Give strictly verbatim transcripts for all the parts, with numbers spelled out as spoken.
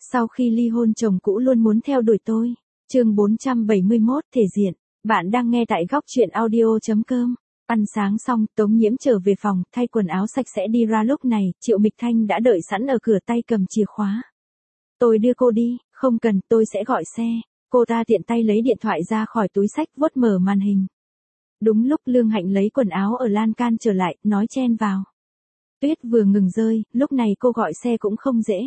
Sau khi ly hôn chồng cũ luôn muốn theo đuổi tôi. Chương bốn trăm bảy mươi mốt thể diện. Bạn đang nghe tại góc truyện audio chấm com. Ăn sáng xong, Tống Nhiễm trở về phòng, thay quần áo sạch sẽ đi ra. Lúc này, Triệu Mịch Thanh đã đợi sẵn ở cửa, tay cầm chìa khóa. Tôi đưa cô đi, không cần, tôi sẽ gọi xe. Cô ta tiện tay lấy điện thoại ra khỏi túi xách, vuốt mở màn hình. Đúng lúc Lương Hạnh lấy quần áo ở lan can trở lại, nói chen vào. Tuyết vừa ngừng rơi, lúc này cô gọi xe cũng không dễ.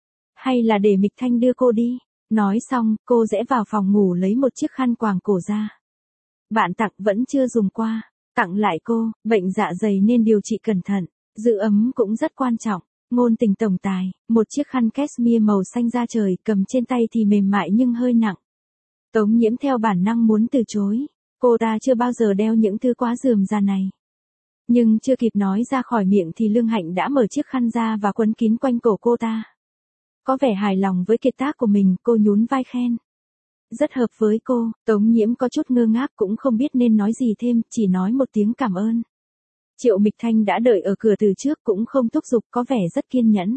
Hay là để Mịch Thanh đưa cô đi. Nói xong, cô rẽ vào phòng ngủ lấy một chiếc khăn quàng cổ ra. Bạn tặng vẫn chưa dùng qua. Tặng lại cô, bệnh dạ dày nên điều trị cẩn thận. Giữ ấm cũng rất quan trọng. Ngôn tình tổng tài, một chiếc khăn cashmere màu xanh da trời, cầm trên tay thì mềm mại nhưng hơi nặng. Tống Nhiễm theo bản năng muốn từ chối. Cô ta chưa bao giờ đeo những thứ quá rườm rà này. Nhưng chưa kịp nói ra khỏi miệng thì Lương Hạnh đã mở chiếc khăn ra và quấn kín quanh cổ cô ta. Có vẻ hài lòng với kiệt tác của mình, cô nhún vai khen. Rất hợp với cô. Tống Nhiễm có chút ngơ ngác, cũng không biết nên nói gì thêm, chỉ nói một tiếng cảm ơn. Triệu Mịch Thanh đã đợi ở cửa từ trước, cũng không thúc giục, có vẻ rất kiên nhẫn.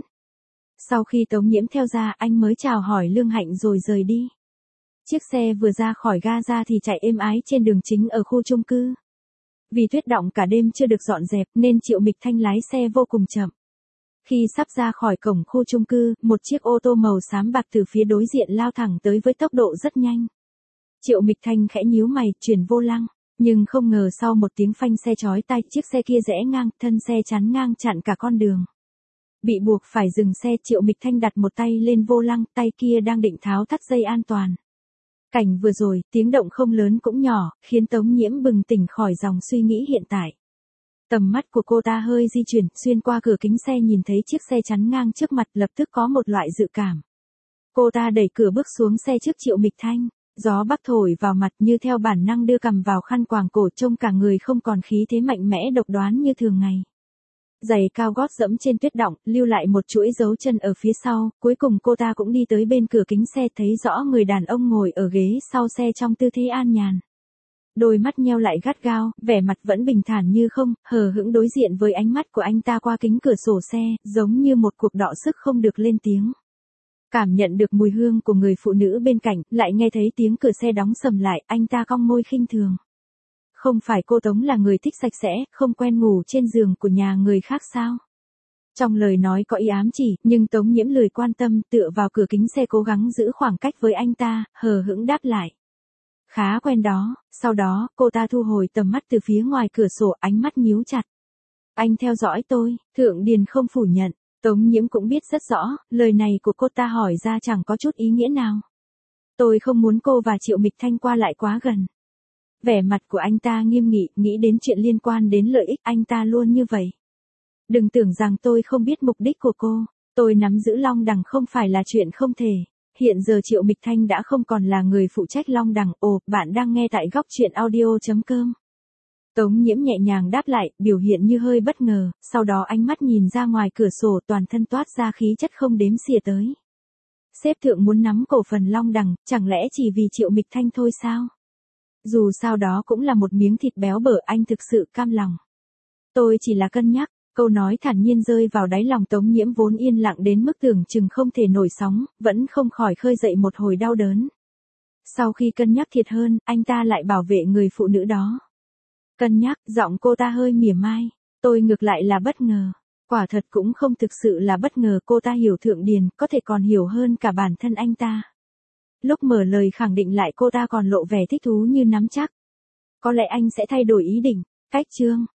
Sau khi Tống Nhiễm theo ra, anh mới chào hỏi Lương Hạnh rồi rời đi. Chiếc xe vừa ra khỏi ga ra thì chạy êm ái trên đường chính ở khu chung cư. Vì tuyết đọng cả đêm chưa được dọn dẹp nên Triệu Mịch Thanh lái xe vô cùng chậm. Khi sắp ra khỏi cổng khu chung cư, một chiếc ô tô màu xám bạc từ phía đối diện lao thẳng tới với tốc độ rất nhanh. Triệu Mịch Thanh khẽ nhíu mày, chuyển vô lăng, nhưng không ngờ sau một tiếng phanh xe chói tai, chiếc xe kia rẽ ngang, thân xe chắn ngang chặn cả con đường. Bị buộc phải dừng xe, Triệu Mịch Thanh đặt một tay lên vô lăng, tay kia đang định tháo thắt dây an toàn. Cảnh vừa rồi, tiếng động không lớn cũng nhỏ, khiến Tống Nhiễm bừng tỉnh khỏi dòng suy nghĩ hiện tại. Tầm mắt của cô ta hơi di chuyển, xuyên qua cửa kính xe nhìn thấy chiếc xe chắn ngang trước mặt, lập tức có một loại dự cảm. Cô ta đẩy cửa bước xuống xe trước Triệu Mịch Thanh, gió bắc thổi vào mặt như theo bản năng đưa cằm vào khăn quàng cổ, trông cả người không còn khí thế mạnh mẽ độc đoán như thường ngày. Giày cao gót dẫm trên tuyết đọng, lưu lại một chuỗi dấu chân ở phía sau, cuối cùng cô ta cũng đi tới bên cửa kính xe, thấy rõ người đàn ông ngồi ở ghế sau xe trong tư thế an nhàn. Đôi mắt nheo lại gắt gao, vẻ mặt vẫn bình thản như không, hờ hững đối diện với ánh mắt của anh ta qua kính cửa sổ xe, giống như một cuộc đọ sức không được lên tiếng. Cảm nhận được mùi hương của người phụ nữ bên cạnh, lại nghe thấy tiếng cửa xe đóng sầm lại, anh ta cong môi khinh thường. Không phải cô Tống là người thích sạch sẽ, không quen ngủ trên giường của nhà người khác sao? Trong lời nói có ý ám chỉ, nhưng Tống Nhiễm lười quan tâm, tựa vào cửa kính xe cố gắng giữ khoảng cách với anh ta, hờ hững đáp lại. Khá quen đó. Sau đó, cô ta thu hồi tầm mắt từ phía ngoài cửa sổ, ánh mắt nhíu chặt. Anh theo dõi tôi, Thượng Điền không phủ nhận. Tống Nhiễm cũng biết rất rõ, lời này của cô ta hỏi ra chẳng có chút ý nghĩa nào. Tôi không muốn cô và Triệu Mịch Thanh qua lại quá gần. Vẻ mặt của anh ta nghiêm nghị, nghĩ đến chuyện liên quan đến lợi ích, anh ta luôn như vậy. Đừng tưởng rằng tôi không biết mục đích của cô, tôi nắm giữ Long Đằng không phải là chuyện không thể. Hiện giờ Triệu Mịch Thanh đã không còn là người phụ trách Long Đằng. Ồ, bạn đang nghe tại góc truyện audio chấm com. Tống Nhiễm nhẹ nhàng đáp lại, biểu hiện như hơi bất ngờ, sau đó ánh mắt nhìn ra ngoài cửa sổ, toàn thân toát ra khí chất không đếm xỉa tới. Sếp Thượng muốn nắm cổ phần Long Đằng, chẳng lẽ chỉ vì Triệu Mịch Thanh thôi sao? Dù sao đó cũng là một miếng thịt béo bở, anh thực sự cam lòng. Tôi chỉ là cân nhắc. Câu nói thản nhiên rơi vào đáy lòng Tống Nhiễm vốn yên lặng đến mức tưởng chừng không thể nổi sóng, vẫn không khỏi khơi dậy một hồi đau đớn. Sau khi cân nhắc thiệt hơn, anh ta lại bảo vệ người phụ nữ đó. Cân nhắc, giọng cô ta hơi mỉa mai. Tôi ngược lại là bất ngờ. Quả thật cũng không thực sự là bất ngờ, cô ta hiểu Thượng Điền, có thể còn hiểu hơn cả bản thân anh ta. Lúc mở lời khẳng định lại cô ta còn lộ vẻ thích thú như nắm chắc. Có lẽ anh sẽ thay đổi ý định. Cách chương.